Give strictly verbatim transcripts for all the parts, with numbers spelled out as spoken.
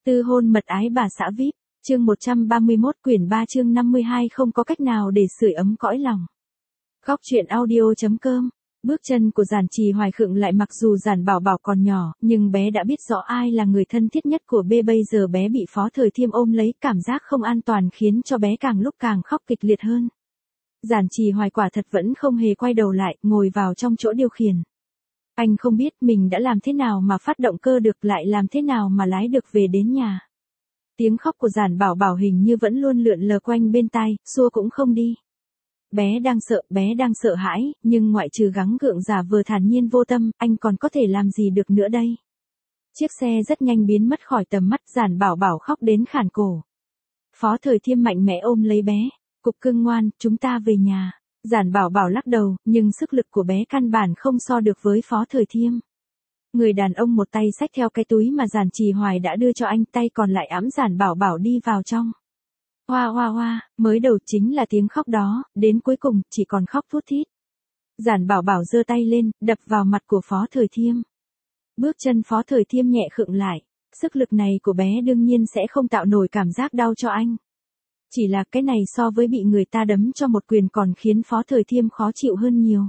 Tư hôn mật ái bà xã vi ai pi, chương một trăm ba mươi mốt quyển ba chương năm mươi hai không có cách nào để sưởi ấm cõi lòng. Góc truyện audio.com. Bước chân của Giản Trì Hoài khựng lại, mặc dù Giản Bảo Bảo còn nhỏ, nhưng bé đã biết rõ ai là người thân thiết nhất của bé. Bây giờ bé bị Phó Thời Thiêm ôm lấy, cảm giác không an toàn khiến cho bé càng lúc càng khóc kịch liệt hơn. Giản Trì Hoài quả thật vẫn không hề quay đầu lại, ngồi vào trong chỗ điều khiển. Anh không biết mình đã làm thế nào mà phát động cơ được, lại làm thế nào mà lái được về đến nhà. Tiếng khóc của Giản Bảo Bảo hình như vẫn luôn lượn lờ quanh bên tai, xua cũng không đi. Bé đang sợ, bé đang sợ hãi, nhưng ngoại trừ gắng gượng giả vờ thản nhiên vô tâm, anh còn có thể làm gì được nữa đây. Chiếc xe rất nhanh biến mất khỏi tầm mắt, Giản Bảo Bảo khóc đến khản cổ. Phó Thời Thiêm mạnh mẽ ôm lấy bé, cục cưng ngoan, chúng ta về nhà. Giản Bảo Bảo lắc đầu, nhưng sức lực của bé căn bản không so được với Phó Thời Thiêm. Người đàn ông một tay xách theo cái túi mà Giản Trì Hoài đã đưa cho anh, tay còn lại ẵm Giản Bảo Bảo đi vào trong. Hoa hoa hoa, mới đầu chính là tiếng khóc đó, đến cuối cùng chỉ còn khóc thút thít. Giản Bảo Bảo giơ tay lên, đập vào mặt của Phó Thời Thiêm. Bước chân Phó Thời Thiêm nhẹ khựng lại, sức lực này của bé đương nhiên sẽ không tạo nổi cảm giác đau cho anh. Chỉ là cái này so với bị người ta đấm cho một quyền còn khiến Phó Thời Thiêm khó chịu hơn nhiều.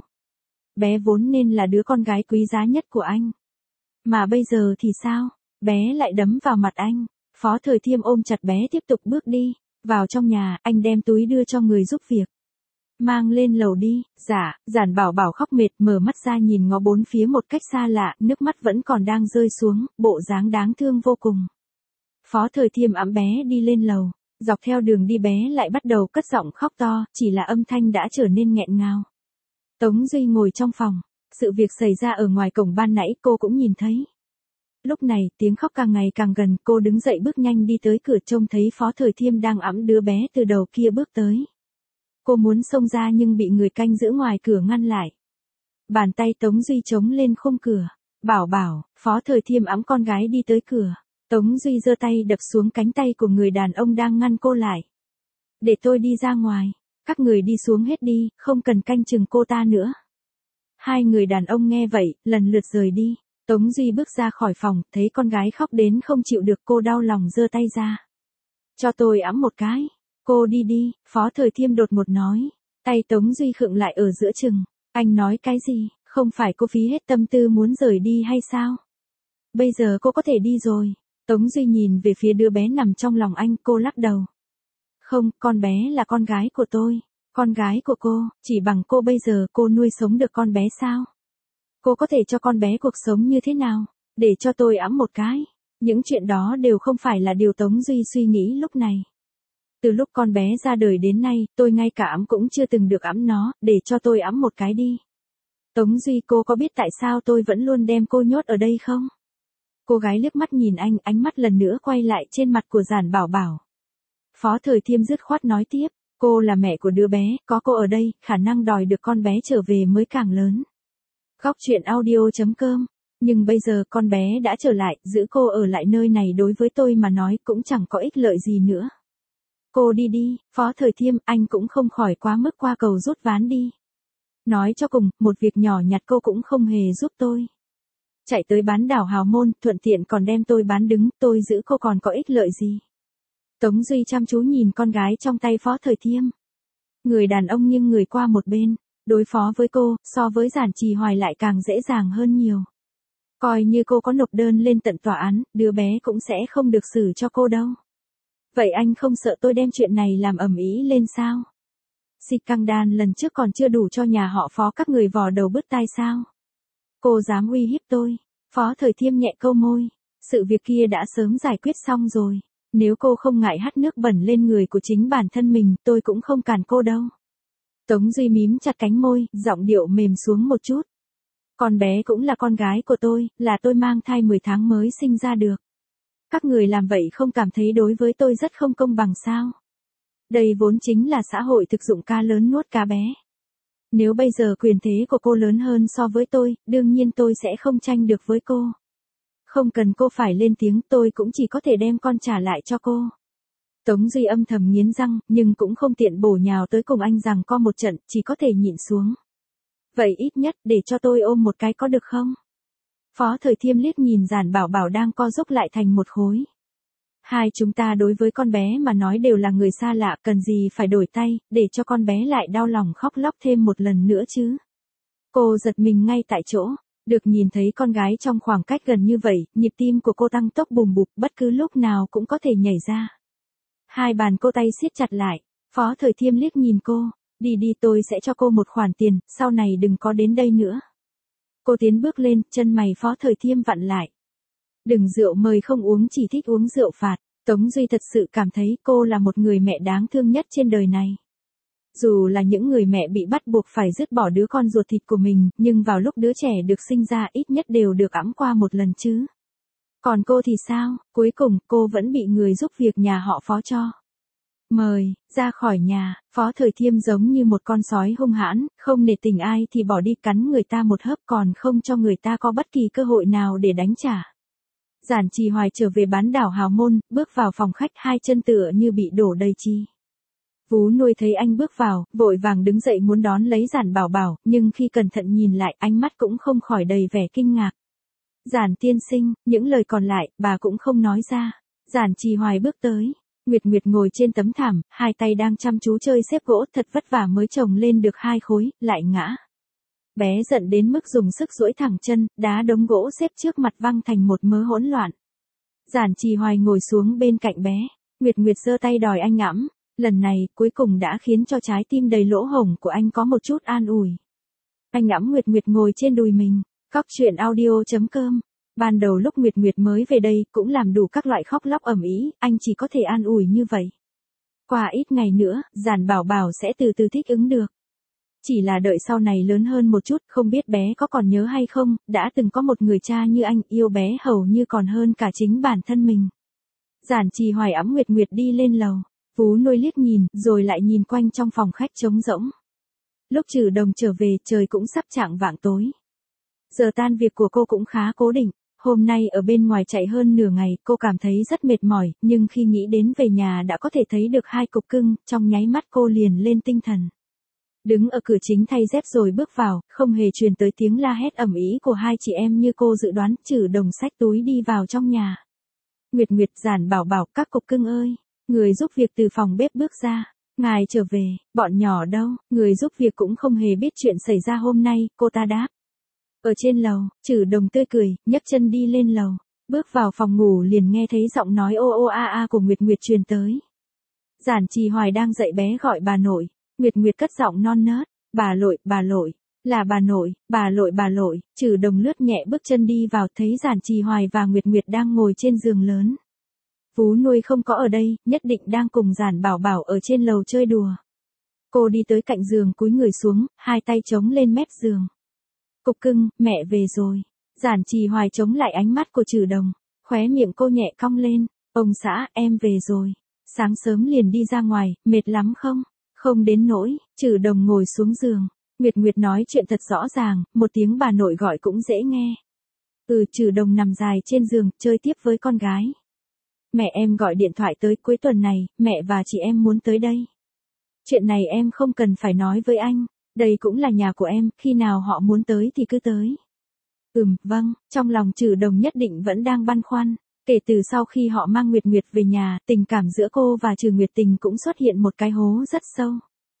Bé vốn nên là đứa con gái quý giá nhất của anh. Mà bây giờ thì sao? Bé lại đấm vào mặt anh. Phó Thời Thiêm ôm chặt bé tiếp tục bước đi. Vào trong nhà, anh đem túi đưa cho người giúp việc. Mang lên lầu đi. Dạ. Giản Bảo Bảo khóc mệt, mở mắt ra nhìn ngó bốn phía một cách xa lạ, nước mắt vẫn còn đang rơi xuống, bộ dáng đáng thương vô cùng. Phó Thời Thiêm ẵm bé đi lên lầu. Dọc theo đường đi bé lại bắt đầu cất giọng khóc to, chỉ là âm thanh đã trở nên nghẹn ngào. Tống Duy ngồi trong phòng. Sự việc xảy ra ở ngoài cổng ban nãy cô cũng nhìn thấy. Lúc này, tiếng khóc càng ngày càng gần, cô đứng dậy bước nhanh đi tới cửa, trông thấy Phó Thời Thiêm đang ẵm đứa bé từ đầu kia bước tới. Cô muốn xông ra nhưng bị người canh giữ ngoài cửa ngăn lại. Bàn tay Tống Duy chống lên khung cửa. Bảo Bảo, Phó Thời Thiêm ẵm con gái đi tới cửa. Tống Duy giơ tay đập xuống cánh tay của người đàn ông đang ngăn cô lại. Để tôi đi ra ngoài. Các người đi xuống hết đi, không cần canh chừng cô ta nữa. Hai người đàn ông nghe vậy, lần lượt rời đi. Tống Duy bước ra khỏi phòng, thấy con gái khóc đến không chịu được, cô đau lòng giơ tay ra. Cho tôi ẵm một cái. Cô đi đi, Phó Thời Thiêm đột ngột nói. Tay Tống Duy khựng lại ở giữa chừng. Anh nói cái gì, không phải cô phí hết tâm tư muốn rời đi hay sao? Bây giờ cô có thể đi rồi. Tống Duy nhìn về phía đứa bé nằm trong lòng anh, cô lắc đầu. Không, con bé là con gái của tôi. Con gái của cô, chỉ bằng cô bây giờ cô nuôi sống được con bé sao? Cô có thể cho con bé cuộc sống như thế nào? Để cho tôi ẵm một cái. Những chuyện đó đều không phải là điều Tống Duy suy nghĩ lúc này. Từ lúc con bé ra đời đến nay, tôi ngay cả ẵm cũng chưa từng được ẵm nó, để cho tôi ẵm một cái đi. Tống Duy, cô có biết tại sao tôi vẫn luôn đem cô nhốt ở đây không? Cô gái liếc mắt nhìn anh, ánh mắt lần nữa quay lại trên mặt của Giản Bảo Bảo. Phó Thời Thiêm dứt khoát nói tiếp, cô là mẹ của đứa bé, có cô ở đây, khả năng đòi được con bé trở về mới càng lớn. Góc truyện audio.com. Nhưng bây giờ con bé đã trở lại, giữ cô ở lại nơi này đối với tôi mà nói cũng chẳng có ích lợi gì nữa. Cô đi đi, Phó Thời Thiêm, anh cũng không khỏi quá mức qua cầu rút ván đi. Nói cho cùng, một việc nhỏ nhặt cô cũng không hề giúp tôi. Chạy tới bán đảo Hào Môn, thuận tiện còn đem tôi bán đứng, tôi giữ cô còn có ích lợi gì. Tống Duy chăm chú nhìn con gái trong tay Phó Thời Thiêm. Người đàn ông nghiêng người qua một bên, đối phó với cô, so với Giản Trì Hoài lại càng dễ dàng hơn nhiều. Coi như cô có nộp đơn lên tận tòa án, đứa bé cũng sẽ không được xử cho cô đâu. Vậy anh không sợ tôi đem chuyện này làm ầm ĩ lên sao? Xịt căng đan lần trước còn chưa đủ cho nhà họ Phó các người vò đầu bứt tai sao? Cô dám uy hiếp tôi? Phó Thời Thiêm nhẹ câu môi. Sự việc kia đã sớm giải quyết xong rồi. Nếu cô không ngại hắt nước bẩn lên người của chính bản thân mình, tôi cũng không cản cô đâu. Tống Duy mím chặt cánh môi, giọng điệu mềm xuống một chút. Con bé cũng là con gái của tôi, là tôi mang thai mười tháng mới sinh ra được. Các người làm vậy không cảm thấy đối với tôi rất không công bằng sao? Đây vốn chính là xã hội thực dụng cá lớn nuốt cá bé. Nếu bây giờ quyền thế của cô lớn hơn so với tôi, đương nhiên tôi sẽ không tranh được với cô. Không cần cô phải lên tiếng, tôi cũng chỉ có thể đem con trả lại cho cô. Tống Duy âm thầm nghiến răng, nhưng cũng không tiện bổ nhào tới cùng anh rằng co một trận, chỉ có thể nhịn xuống. Vậy ít nhất để cho tôi ôm một cái có được không? Phó Thời Thiêm liếc nhìn Giản Bảo Bảo đang co rúm lại thành một khối. Hai chúng ta đối với con bé mà nói đều là người xa lạ, cần gì phải đổi tay, để cho con bé lại đau lòng khóc lóc thêm một lần nữa chứ. Cô giật mình ngay tại chỗ, được nhìn thấy con gái trong khoảng cách gần như vậy, nhịp tim của cô tăng tốc bùm bụp, bất cứ lúc nào cũng có thể nhảy ra. Hai bàn cô tay siết chặt lại, Phó Thời Thiêm liếc nhìn cô, đi đi tôi sẽ cho cô một khoản tiền, sau này đừng có đến đây nữa. Cô tiến bước lên, chân mày Phó Thời Thiêm vặn lại. Đừng rượu mời không uống, chỉ thích uống rượu phạt. Tống Duy thật sự cảm thấy cô là một người mẹ đáng thương nhất trên đời này. Dù là những người mẹ bị bắt buộc phải dứt bỏ đứa con ruột thịt của mình, nhưng vào lúc đứa trẻ được sinh ra ít nhất đều được ẵm qua một lần chứ. Còn cô thì sao, cuối cùng cô vẫn bị người giúp việc nhà họ Phó cho mời ra khỏi nhà. Phó Thời Thiêm giống như một con sói hung hãn, không nể tình ai thì bỏ đi cắn người ta một hớp, còn không cho người ta có bất kỳ cơ hội nào để đánh trả. Giản Trì Hoài trở về bán đảo Hào Môn, bước vào phòng khách hai chân tựa như bị đổ đầy chi. Vú Nuôi thấy anh bước vào, vội vàng đứng dậy muốn đón lấy Giản Bảo Bảo, nhưng khi cẩn thận nhìn lại, ánh mắt cũng không khỏi đầy vẻ kinh ngạc. Giản tiên sinh, những lời còn lại, bà cũng không nói ra. Giản Trì Hoài bước tới. Nguyệt Nguyệt ngồi trên tấm thảm, hai tay đang chăm chú chơi xếp gỗ, thật vất vả mới chồng lên được hai khối, lại ngã. Bé giận đến mức dùng sức duỗi thẳng chân, đá đống gỗ xếp trước mặt văng thành một mớ hỗn loạn. Giản Trì Hoài ngồi xuống bên cạnh bé. Nguyệt Nguyệt giơ tay đòi anh ẵm. Lần này, cuối cùng đã khiến cho trái tim đầy lỗ hổng của anh có một chút an ủi. Anh ẵm Nguyệt Nguyệt ngồi trên đùi mình. Cóc truyện audio chấm com. Ban đầu lúc Nguyệt Nguyệt mới về đây, cũng làm đủ các loại khóc lóc ầm ĩ, anh chỉ có thể an ủi như vậy. Qua ít ngày nữa, Giản Bảo Bảo sẽ từ từ thích ứng được. Chỉ là đợi sau này lớn hơn một chút, không biết bé có còn nhớ hay không, đã từng có một người cha như anh, yêu bé hầu như còn hơn cả chính bản thân mình. Giản Trì Hoài ẵm Nguyệt Nguyệt đi lên lầu. Vú Nuôi liếc nhìn, rồi lại nhìn quanh trong phòng khách trống rỗng. Lúc Trừ Đồng trở về, trời cũng sắp chạng vạng tối. Giờ tan việc của cô cũng khá cố định. Hôm nay ở bên ngoài chạy hơn nửa ngày, cô cảm thấy rất mệt mỏi, nhưng khi nghĩ đến về nhà đã có thể thấy được hai cục cưng, trong nháy mắt cô liền lên tinh thần. Đứng ở cửa chính thay dép rồi bước vào, không hề truyền tới tiếng la hét ầm ĩ của hai chị em như cô dự đoán. Trừ Đồng xách túi đi vào trong nhà. Nguyệt Nguyệt, Giản Bảo Bảo, các cục cưng ơi. Người giúp việc từ phòng bếp bước ra. Ngài trở về, bọn nhỏ đâu? Người giúp việc cũng không hề biết chuyện xảy ra hôm nay, cô ta đáp. Ở trên lầu, Trừ Đồng tươi cười, nhấc chân đi lên lầu. Bước vào phòng ngủ liền nghe thấy giọng nói ô ô a a của Nguyệt Nguyệt truyền tới. Giản Trì Hoài đang dạy bé gọi bà nội. Nguyệt Nguyệt cất giọng non nớt. Bà Lội, bà Lội. Là bà nội, bà Lội, bà Lội. Trừ Đồng lướt nhẹ bước chân đi vào, thấy Giản Trì Hoài và Nguyệt Nguyệt đang ngồi trên giường lớn. Vú Nuôi không có ở đây, nhất định đang cùng Giản Bảo Bảo ở trên lầu chơi đùa. Cô đi tới cạnh giường cúi người xuống, hai tay chống lên mép giường. Cục cưng, mẹ về rồi. Giản Trì Hoài chống lại ánh mắt của Trừ Đồng, khóe miệng cô nhẹ cong lên. Ông xã, em về rồi. Sáng sớm liền đi ra ngoài, mệt lắm không? Không đến nỗi. Trừ Đồng ngồi xuống giường. Nguyệt Nguyệt nói chuyện thật rõ ràng, một tiếng bà nội gọi cũng dễ nghe. Ừ, Trừ Đồng nằm dài trên giường, chơi tiếp với con gái. Mẹ em gọi điện thoại tới cuối tuần này, mẹ và chị em muốn tới đây. Chuyện này em không cần phải nói với anh, đây cũng là nhà của em, khi nào họ muốn tới thì cứ tới. Ừm, vâng, trong lòng Trừ Đồng nhất định vẫn đang băn khoăn, kể từ sau khi họ mang Nguyệt Nguyệt về nhà, tình cảm giữa cô và Trừ Nguyệt Tình cũng xuất hiện một cái hố rất sâu.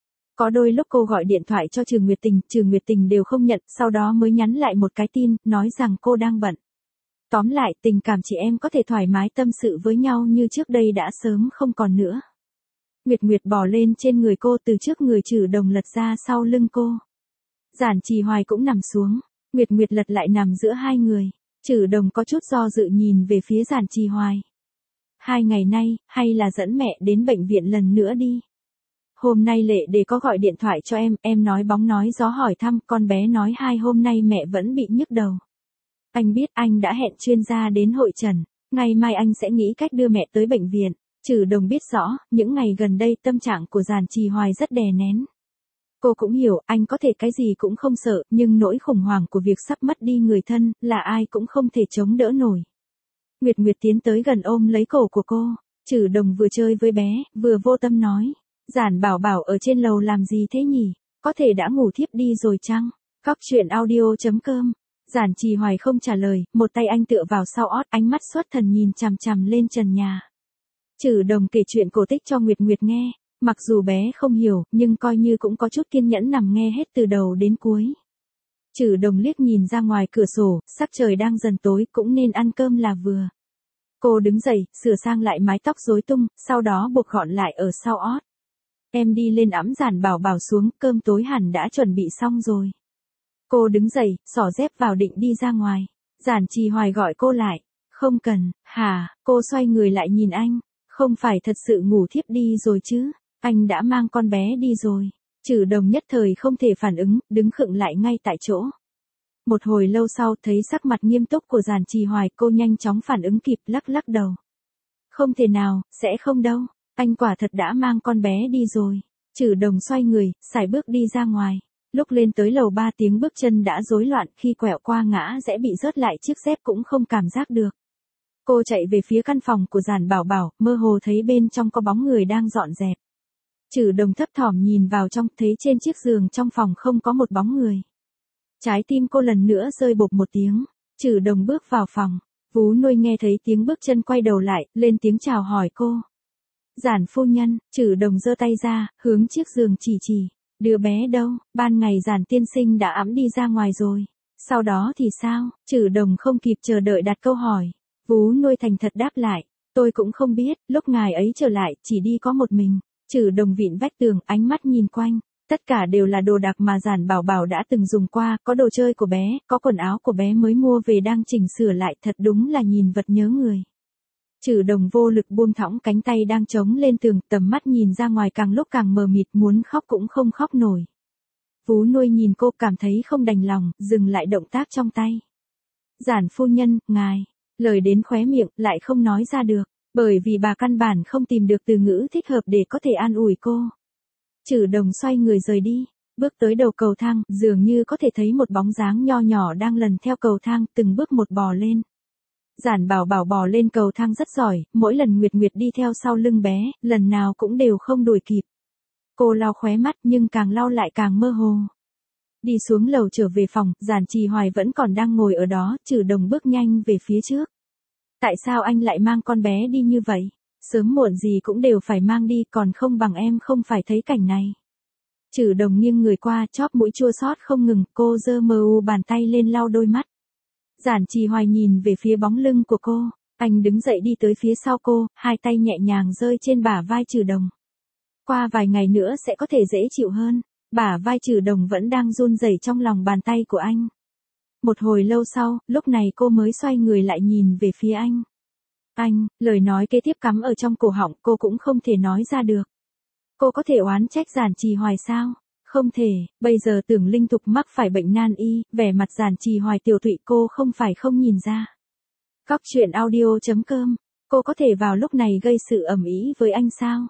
Có đôi lúc cô gọi điện thoại cho Trừ Nguyệt Tình, Trừ Nguyệt Tình đều không nhận, sau đó mới nhắn lại một cái tin, nói rằng cô đang bận. Tóm lại, tình cảm chị em có thể thoải mái tâm sự với nhau như trước đây đã sớm không còn nữa. Nguyệt Nguyệt bò lên trên người cô, từ trước người Trừ Đồng lật ra sau lưng cô. Giản Trì Hoài cũng nằm xuống, Nguyệt Nguyệt lật lại nằm giữa hai người. Trừ Đồng có chút do dự nhìn về phía Giản Trì Hoài. Hai ngày nay, hay là dẫn mẹ đến bệnh viện lần nữa đi. Hôm nay Lệ Đề có gọi điện thoại cho em, em nói bóng nói gió hỏi thăm, con bé nói hai hôm nay mẹ vẫn bị nhức đầu. Anh biết anh đã hẹn chuyên gia đến hội trần, ngày mai anh sẽ nghĩ cách đưa mẹ tới bệnh viện. Trừ Đồng biết rõ, những ngày gần đây tâm trạng của Giản Trì Hoài rất đè nén. Cô cũng hiểu, anh có thể cái gì cũng không sợ, nhưng nỗi khủng hoảng của việc sắp mất đi người thân, là ai cũng không thể chống đỡ nổi. Nguyệt Nguyệt tiến tới gần ôm lấy cổ của cô, Trừ Đồng vừa chơi với bé, vừa vô tâm nói. Giản Bảo Bảo ở trên lầu làm gì thế nhỉ? Có thể đã ngủ thiếp đi rồi chăng? Cóc truyện audio chấm com. Giản Trì Hoài không trả lời, một tay anh tựa vào sau ót, ánh mắt xuất thần nhìn chằm chằm lên trần nhà. Trử Đồng kể chuyện cổ tích cho Nguyệt Nguyệt nghe, mặc dù bé không hiểu, nhưng coi như cũng có chút kiên nhẫn nằm nghe hết từ đầu đến cuối. Trử Đồng liếc nhìn ra ngoài cửa sổ, sắc trời đang dần tối, cũng nên ăn cơm là vừa. Cô đứng dậy, sửa sang lại mái tóc rối tung, sau đó buộc gọn lại ở sau ót. Em đi lên ẵm Giản Bảo Bảo xuống, cơm tối hẳn đã chuẩn bị xong rồi. Cô đứng dậy, xỏ dép vào định đi ra ngoài. Giản Trì Hoài gọi cô lại. Không cần, hả? Cô xoay người lại nhìn anh. Không phải thật sự ngủ thiếp đi rồi chứ? Anh đã mang con bé đi rồi. Trử Đồng nhất thời không thể phản ứng, đứng khựng lại ngay tại chỗ. Một hồi lâu sau thấy sắc mặt nghiêm túc của Giản Trì Hoài, cô nhanh chóng phản ứng kịp, lắc lắc đầu. Không thể nào, sẽ không đâu. Anh quả thật đã mang con bé đi rồi. Trử Đồng xoay người, sải bước đi ra ngoài. Lúc lên tới lầu ba tiếng bước chân đã rối loạn, khi quẹo qua ngã rẽ bị rớt lại chiếc dép cũng không cảm giác được. Cô chạy về phía căn phòng của Giản Bảo Bảo, mơ hồ thấy bên trong có bóng người đang dọn dẹp. Trử Đồng thấp thỏm nhìn vào trong, thấy trên chiếc giường trong phòng không có một bóng người. Trái tim cô lần nữa rơi bộp một tiếng. Trử Đồng bước vào phòng. Vú Nuôi nghe thấy tiếng bước chân quay đầu lại, lên tiếng chào hỏi cô. Giản phu nhân. Trử Đồng giơ tay ra, hướng chiếc giường chỉ chỉ. Đứa bé đâu? Ban ngày Giản tiên sinh đã ẵm đi ra ngoài rồi. Sau đó thì sao? Trử Đồng không kịp chờ đợi đặt câu hỏi. Vú Nuôi thành thật đáp lại. Tôi cũng không biết, lúc ngài ấy trở lại, chỉ đi có một mình. Trử Đồng vịn vách tường, ánh mắt nhìn quanh. Tất cả đều là đồ đạc mà Giản Bảo Bảo đã từng dùng qua, có đồ chơi của bé, có quần áo của bé mới mua về đang chỉnh sửa lại, thật đúng là nhìn vật nhớ người. Trử Đồng vô lực buông thõng cánh tay đang chống lên tường, tầm mắt nhìn ra ngoài càng lúc càng mờ mịt, muốn khóc cũng không khóc nổi. Vú Nuôi nhìn cô cảm thấy không đành lòng, dừng lại động tác trong tay. Giản phu nhân, ngài, lời đến khóe miệng, lại không nói ra được, bởi vì bà căn bản không tìm được từ ngữ thích hợp để có thể an ủi cô. Trử Đồng xoay người rời đi, bước tới đầu cầu thang, dường như có thể thấy một bóng dáng nho nhỏ đang lần theo cầu thang, từng bước một bò lên. Giản Bảo Bảo bò lên cầu thang rất giỏi, mỗi lần Nguyệt Nguyệt đi theo sau lưng bé, lần nào cũng đều không đuổi kịp. Cô lau khóe mắt nhưng càng lau lại càng mơ hồ. Đi xuống lầu trở về phòng, Giản Trì Hoài vẫn còn đang ngồi ở đó, Trử Đồng bước nhanh về phía trước. Tại sao anh lại mang con bé đi như vậy? Sớm muộn gì cũng đều phải mang đi, còn không bằng em không phải thấy cảnh này. Trử Đồng nghiêng người qua, chóp mũi chua xót không ngừng, cô giơ mờ u bàn tay lên lau đôi mắt. Giản Trì Hoài nhìn về phía bóng lưng của cô, anh đứng dậy đi tới phía sau cô, hai tay nhẹ nhàng rơi trên bả vai Trử Đồng. Qua vài ngày nữa sẽ có thể dễ chịu hơn, bả vai Trử Đồng vẫn đang run rẩy trong lòng bàn tay của anh. Một hồi lâu sau, lúc này cô mới xoay người lại nhìn về phía anh. Anh, lời nói kế tiếp cắm ở trong cổ họng, cô cũng không thể nói ra được. Cô có thể oán trách Giản Trì Hoài sao? Không thể, bây giờ Tưởng Linh Thục mắc phải bệnh nan y, vẻ mặt Giản Trì Hoài tiểu tụy cô không phải không nhìn ra. Góc truyện audio chấm com, cô có thể vào lúc này gây sự ầm ĩ với anh sao?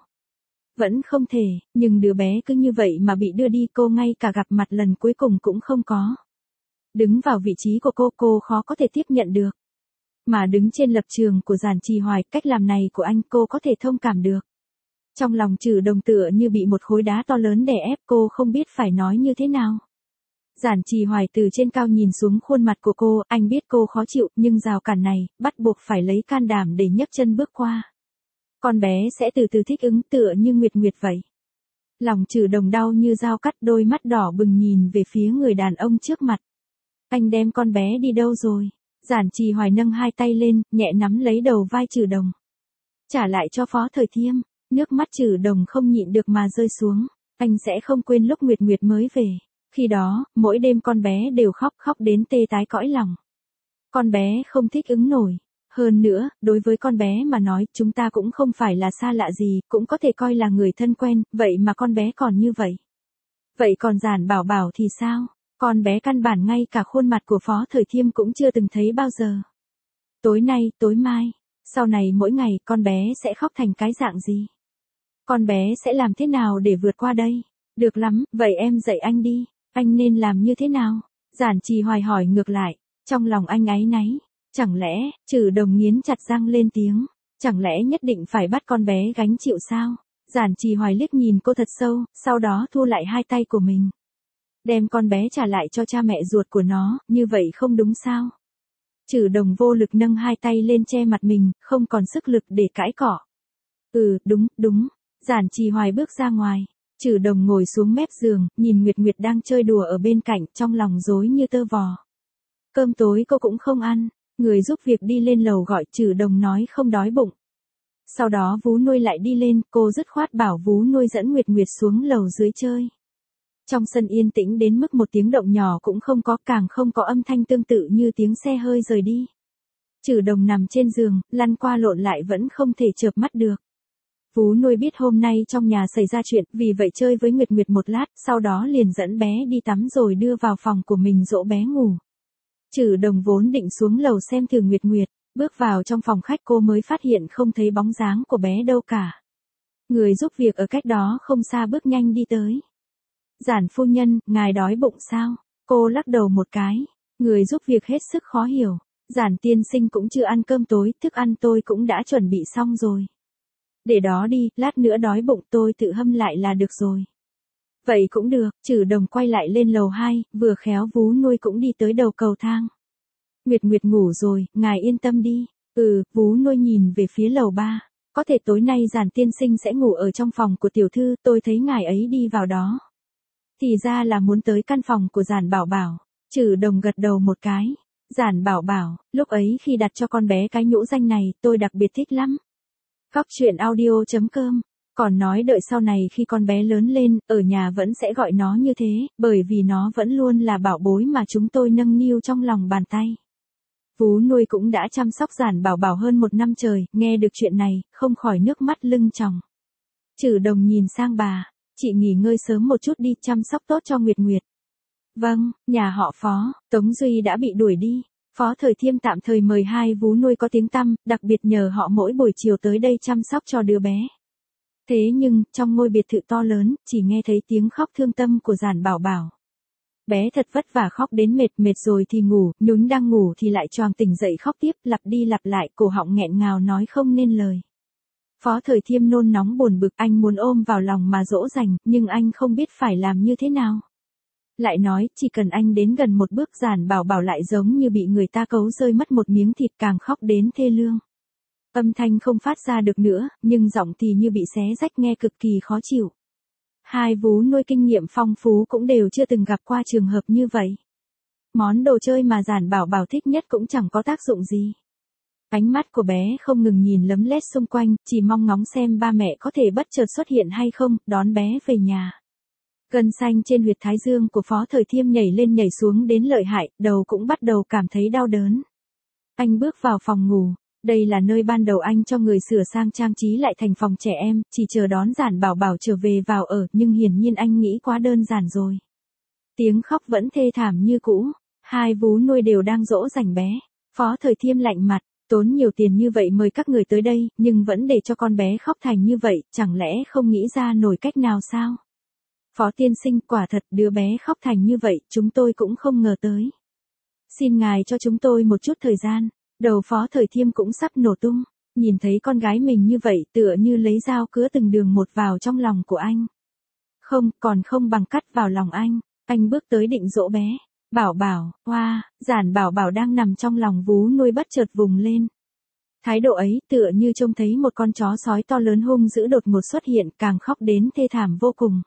Vẫn không thể, nhưng đứa bé cứ như vậy mà bị đưa đi, cô ngay cả gặp mặt lần cuối cùng cũng không có. Đứng vào vị trí của cô, cô khó có thể tiếp nhận được. Mà đứng trên lập trường của Giản Trì Hoài, cách làm này của anh cô có thể thông cảm được. Trong lòng Trử Đồng tựa như bị một khối đá to lớn đè ép, cô không biết phải nói như thế nào. Giản Trì Hoài từ trên cao nhìn xuống khuôn mặt của cô, anh biết cô khó chịu, nhưng rào cản này, bắt buộc phải lấy can đảm để nhấc chân bước qua. Con bé sẽ từ từ thích ứng tựa như Nguyệt Nguyệt vậy. Lòng Trử Đồng đau như dao cắt, đôi mắt đỏ bừng nhìn về phía người đàn ông trước mặt. Anh đem con bé đi đâu rồi? Giản Trì Hoài nâng hai tay lên, nhẹ nắm lấy đầu vai Trử Đồng. Trả lại cho Phó Thời Thiêm. Nước mắt Trử Đồng không nhịn được mà rơi xuống. Anh sẽ không quên lúc Nguyệt Nguyệt mới về. Khi đó, mỗi đêm con bé đều khóc khóc đến tê tái cõi lòng. Con bé không thích ứng nổi. Hơn nữa, đối với con bé mà nói, chúng ta cũng không phải là xa lạ gì, cũng có thể coi là người thân quen, vậy mà con bé còn như vậy. Vậy còn Giản Bảo Bảo thì sao? Con bé căn bản ngay cả khuôn mặt của Phó Thời Thiêm cũng chưa từng thấy bao giờ. Tối nay, tối mai, sau này mỗi ngày con bé sẽ khóc thành cái dạng gì? Con bé sẽ làm thế nào để vượt qua đây? Được lắm, vậy em dạy anh đi, anh nên làm như thế nào? Giản Trì Hoài hỏi ngược lại, trong lòng anh áy náy. Chẳng lẽ, Trử Đồng nghiến chặt răng lên tiếng, chẳng lẽ nhất định phải bắt con bé gánh chịu sao? Giản Trì Hoài liếc nhìn cô thật sâu, sau đó thu lại hai tay của mình. Đem con bé trả lại cho cha mẹ ruột của nó, như vậy không đúng sao? Trử Đồng vô lực nâng hai tay lên che mặt mình, không còn sức lực để cãi cọ. Ừ, đúng, đúng. Giản Trì Hoài bước ra ngoài. Trừ Đồng ngồi xuống mép giường, nhìn Nguyệt Nguyệt đang chơi đùa ở bên cạnh, trong lòng rối như tơ vò. Cơm tối cô cũng không ăn, người giúp việc đi lên lầu gọi, Trừ Đồng nói không đói bụng. Sau đó Vú Nuôi lại đi lên, cô dứt khoát bảo Vú Nuôi dẫn Nguyệt Nguyệt xuống lầu dưới chơi. Trong sân yên tĩnh đến mức một tiếng động nhỏ cũng không có, càng không có âm thanh tương tự như tiếng xe hơi rời đi. Trừ Đồng nằm trên giường, lăn qua lộn lại vẫn không thể chợp mắt được. Vú Nuôi biết hôm nay trong nhà xảy ra chuyện, vì vậy chơi với Nguyệt Nguyệt một lát, sau đó liền dẫn bé đi tắm rồi đưa vào phòng của mình dỗ bé ngủ. Trừ Đồng vốn định xuống lầu xem thử Nguyệt Nguyệt, bước vào trong phòng khách cô mới phát hiện không thấy bóng dáng của bé đâu cả. Người giúp việc ở cách đó không xa bước nhanh đi tới. Giản phu nhân, ngài đói bụng sao? Cô lắc đầu một cái. Người giúp việc hết sức khó hiểu. Giản tiên sinh cũng chưa ăn cơm tối, thức ăn tôi cũng đã chuẩn bị xong rồi. Để đó đi, lát nữa đói bụng tôi tự hâm lại là được rồi. Vậy cũng được, Trừ Đồng quay lại lên lầu hai, vừa khéo Vú Nuôi cũng đi tới đầu cầu thang. Nguyệt Nguyệt ngủ rồi, ngài yên tâm đi. Ừ, Vú Nuôi nhìn về phía lầu ba. Có thể tối nay Giản tiên sinh sẽ ngủ ở trong phòng của tiểu thư, tôi thấy ngài ấy đi vào đó. Thì ra là muốn tới căn phòng của Giản Bảo Bảo. Trừ Đồng gật đầu một cái. Giản Bảo Bảo, lúc ấy khi đặt cho con bé cái nhũ danh này, tôi đặc biệt thích lắm. Góc truyện audio chấm com. Còn nói đợi sau này khi con bé lớn lên, ở nhà vẫn sẽ gọi nó như thế, bởi vì nó vẫn luôn là bảo bối mà chúng tôi nâng niu trong lòng bàn tay. Vú Nuôi cũng đã chăm sóc Giản Bảo Bảo hơn một năm trời, nghe được chuyện này, không khỏi nước mắt lưng tròng. Trừ Đồng nhìn sang bà, chị nghỉ ngơi sớm một chút đi, chăm sóc tốt cho Nguyệt Nguyệt. Vâng, nhà họ Phó, Tống Duy đã bị đuổi đi. Phó Thời Thiêm tạm thời mời hai Vú Nuôi có tiếng tăm, đặc biệt nhờ họ mỗi buổi chiều tới đây chăm sóc cho đứa bé. Thế nhưng, trong ngôi biệt thự to lớn, chỉ nghe thấy tiếng khóc thương tâm của Giản Bảo Bảo. Bé thật vất vả khóc đến mệt mệt rồi thì ngủ, nhún đang ngủ thì lại choàng tỉnh dậy khóc tiếp, lặp đi lặp lại, cổ họng nghẹn ngào nói không nên lời. Phó Thời Thiêm nôn nóng buồn bực, anh muốn ôm vào lòng mà dỗ dành, nhưng anh không biết phải làm như thế nào. Lại nói, chỉ cần anh đến gần một bước Giản Bảo Bảo lại giống như bị người ta cấu rơi mất một miếng thịt, càng khóc đến thê lương. Âm thanh không phát ra được nữa, nhưng giọng thì như bị xé rách nghe cực kỳ khó chịu. Hai Vú Nuôi kinh nghiệm phong phú cũng đều chưa từng gặp qua trường hợp như vậy. Món đồ chơi mà Giản Bảo Bảo thích nhất cũng chẳng có tác dụng gì. Ánh mắt của bé không ngừng nhìn lấm lét xung quanh, chỉ mong ngóng xem ba mẹ có thể bất chợt xuất hiện hay không, đón bé về nhà. Gân xanh trên huyệt thái dương của Phó Thời Thiêm nhảy lên nhảy xuống đến lợi hại, đầu cũng bắt đầu cảm thấy đau đớn. Anh bước vào phòng ngủ, đây là nơi ban đầu anh cho người sửa sang trang trí lại thành phòng trẻ em, chỉ chờ đón Giản Bảo Bảo trở về vào ở, nhưng hiển nhiên anh nghĩ quá đơn giản rồi. Tiếng khóc vẫn thê thảm như cũ, hai Vú Nuôi đều đang dỗ dành bé. Phó Thời Thiêm lạnh mặt, tốn nhiều tiền như vậy mời các người tới đây, nhưng vẫn để cho con bé khóc thành như vậy, chẳng lẽ không nghĩ ra nổi cách nào sao? Phó tiên sinh, quả thật đứa bé khóc thành như vậy, chúng tôi cũng không ngờ tới. Xin ngài cho chúng tôi một chút thời gian. Đầu Phó Thời Thiêm cũng sắp nổ tung, nhìn thấy con gái mình như vậy tựa như lấy dao cứa từng đường một vào trong lòng của anh. Không, còn không bằng cắt vào lòng anh. Anh bước tới định dỗ bé. Bảo Bảo, hoa, wow, Giản Bảo Bảo đang nằm trong lòng Vú Nuôi bất chợt vùng lên. Thái độ ấy tựa như trông thấy một con chó sói to lớn hung dữ đột ngột xuất hiện, càng khóc đến thê thảm vô cùng.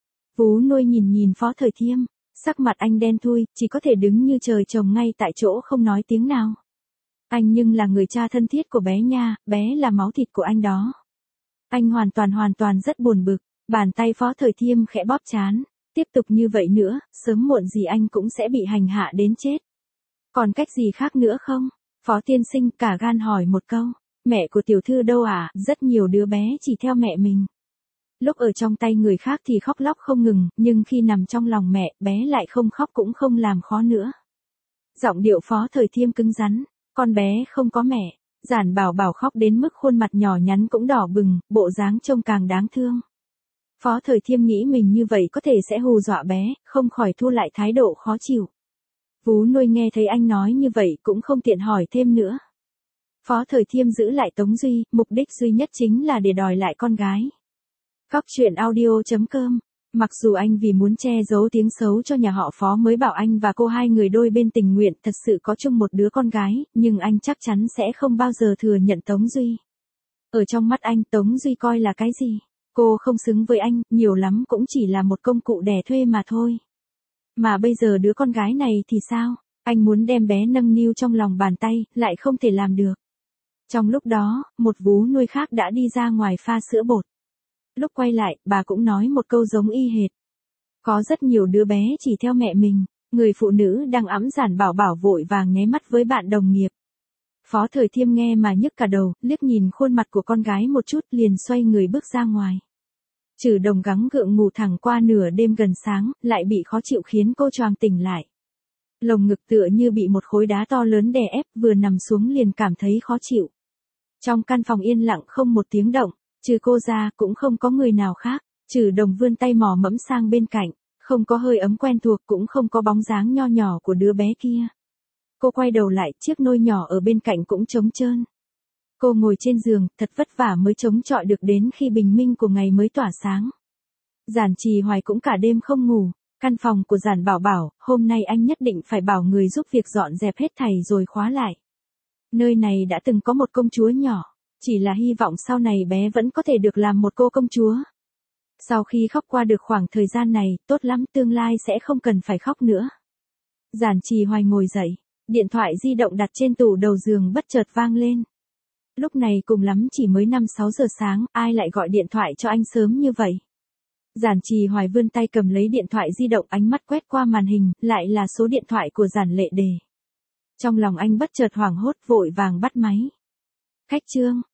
Vú Nuôi nhìn nhìn Phó Thời Thiêm, sắc mặt anh đen thui, chỉ có thể đứng như trời trồng ngay tại chỗ không nói tiếng nào. Anh nhưng là người cha thân thiết của bé nha, bé là máu thịt của anh đó. Anh hoàn toàn hoàn toàn rất buồn bực, bàn tay Phó Thời Thiêm khẽ bóp trán. Tiếp tục như vậy nữa, sớm muộn gì anh cũng sẽ bị hành hạ đến chết. Còn cách gì khác nữa không? Phó tiên sinh cả gan hỏi một câu. Mẹ của tiểu thư đâu à? Rất nhiều đứa bé chỉ theo mẹ mình. Lúc ở trong tay người khác thì khóc lóc không ngừng, nhưng khi nằm trong lòng mẹ, bé lại không khóc cũng không làm khó nữa. Giọng điệu Phó Thời Thiêm cứng rắn. Con bé không có mẹ. Giản Bảo Bảo khóc đến mức khuôn mặt nhỏ nhắn cũng đỏ bừng, bộ dáng trông càng đáng thương. Phó Thời Thiêm nghĩ mình như vậy có thể sẽ hù dọa bé, không khỏi thu lại thái độ khó chịu. Vú Nuôi nghe thấy anh nói như vậy cũng không tiện hỏi thêm nữa. Phó Thời Thiêm giữ lại Tống Duy, mục đích duy nhất chính là để đòi lại con gái. Góc truyện audio chấm com. Mặc dù anh vì muốn che giấu tiếng xấu cho nhà họ Phó mới bảo anh và cô hai người đôi bên tình nguyện thật sự có chung một đứa con gái, nhưng anh chắc chắn sẽ không bao giờ thừa nhận Tống Duy. Ở trong mắt anh Tống Duy coi là cái gì? Cô không xứng với anh, nhiều lắm cũng chỉ là một công cụ đẻ thuê mà thôi. Mà bây giờ đứa con gái này thì sao? Anh muốn đem bé nâng niu trong lòng bàn tay, lại không thể làm được. Trong lúc đó, một vú nuôi khác đã đi ra ngoài pha sữa bột. Lúc quay lại, bà cũng nói một câu giống y hệt. Có rất nhiều đứa bé chỉ theo mẹ mình. Người phụ nữ đang ẵm Giản Bảo Bảo vội vàng nháy mắt với bạn đồng nghiệp. Phó Thời Thiêm nghe mà nhức cả đầu, liếc nhìn khuôn mặt của con gái một chút liền xoay người bước ra ngoài. Trừ Đồng gắng gượng ngủ thẳng qua nửa đêm gần sáng, lại bị khó chịu khiến cô choàng tỉnh lại. Lồng ngực tựa như bị một khối đá to lớn đè ép, vừa nằm xuống liền cảm thấy khó chịu. Trong căn phòng yên lặng không một tiếng động, trừ cô ra cũng không có người nào khác. Trừ Đồng vươn tay mò mẫm sang bên cạnh, không có hơi ấm quen thuộc cũng không có bóng dáng nho nhỏ của đứa bé kia. Cô quay đầu lại, chiếc nôi nhỏ ở bên cạnh cũng trống trơn. Cô ngồi trên giường, thật vất vả mới chống chọi được đến khi bình minh của ngày mới tỏa sáng. Giản Trì Hoài cũng cả đêm không ngủ, căn phòng của Giản Bảo Bảo, hôm nay anh nhất định phải bảo người giúp việc dọn dẹp hết thảy rồi khóa lại. Nơi này đã từng có một công chúa nhỏ, chỉ là hy vọng sau này bé vẫn có thể được làm một cô công chúa. Sau khi khóc qua được khoảng thời gian này, tốt lắm, tương lai sẽ không cần phải khóc nữa. Giản Trì Hoài ngồi dậy, điện thoại di động đặt trên tủ đầu giường bất chợt vang lên. Lúc này cùng lắm chỉ mới năm sáu giờ sáng, ai lại gọi điện thoại cho anh sớm như vậy? Giản Trì Hoài vươn tay cầm lấy điện thoại di động, ánh mắt quét qua màn hình, lại là số điện thoại của Giản Lệ Đề. Trong lòng anh bất chợt hoảng hốt, vội vàng bắt máy. Khách Trương,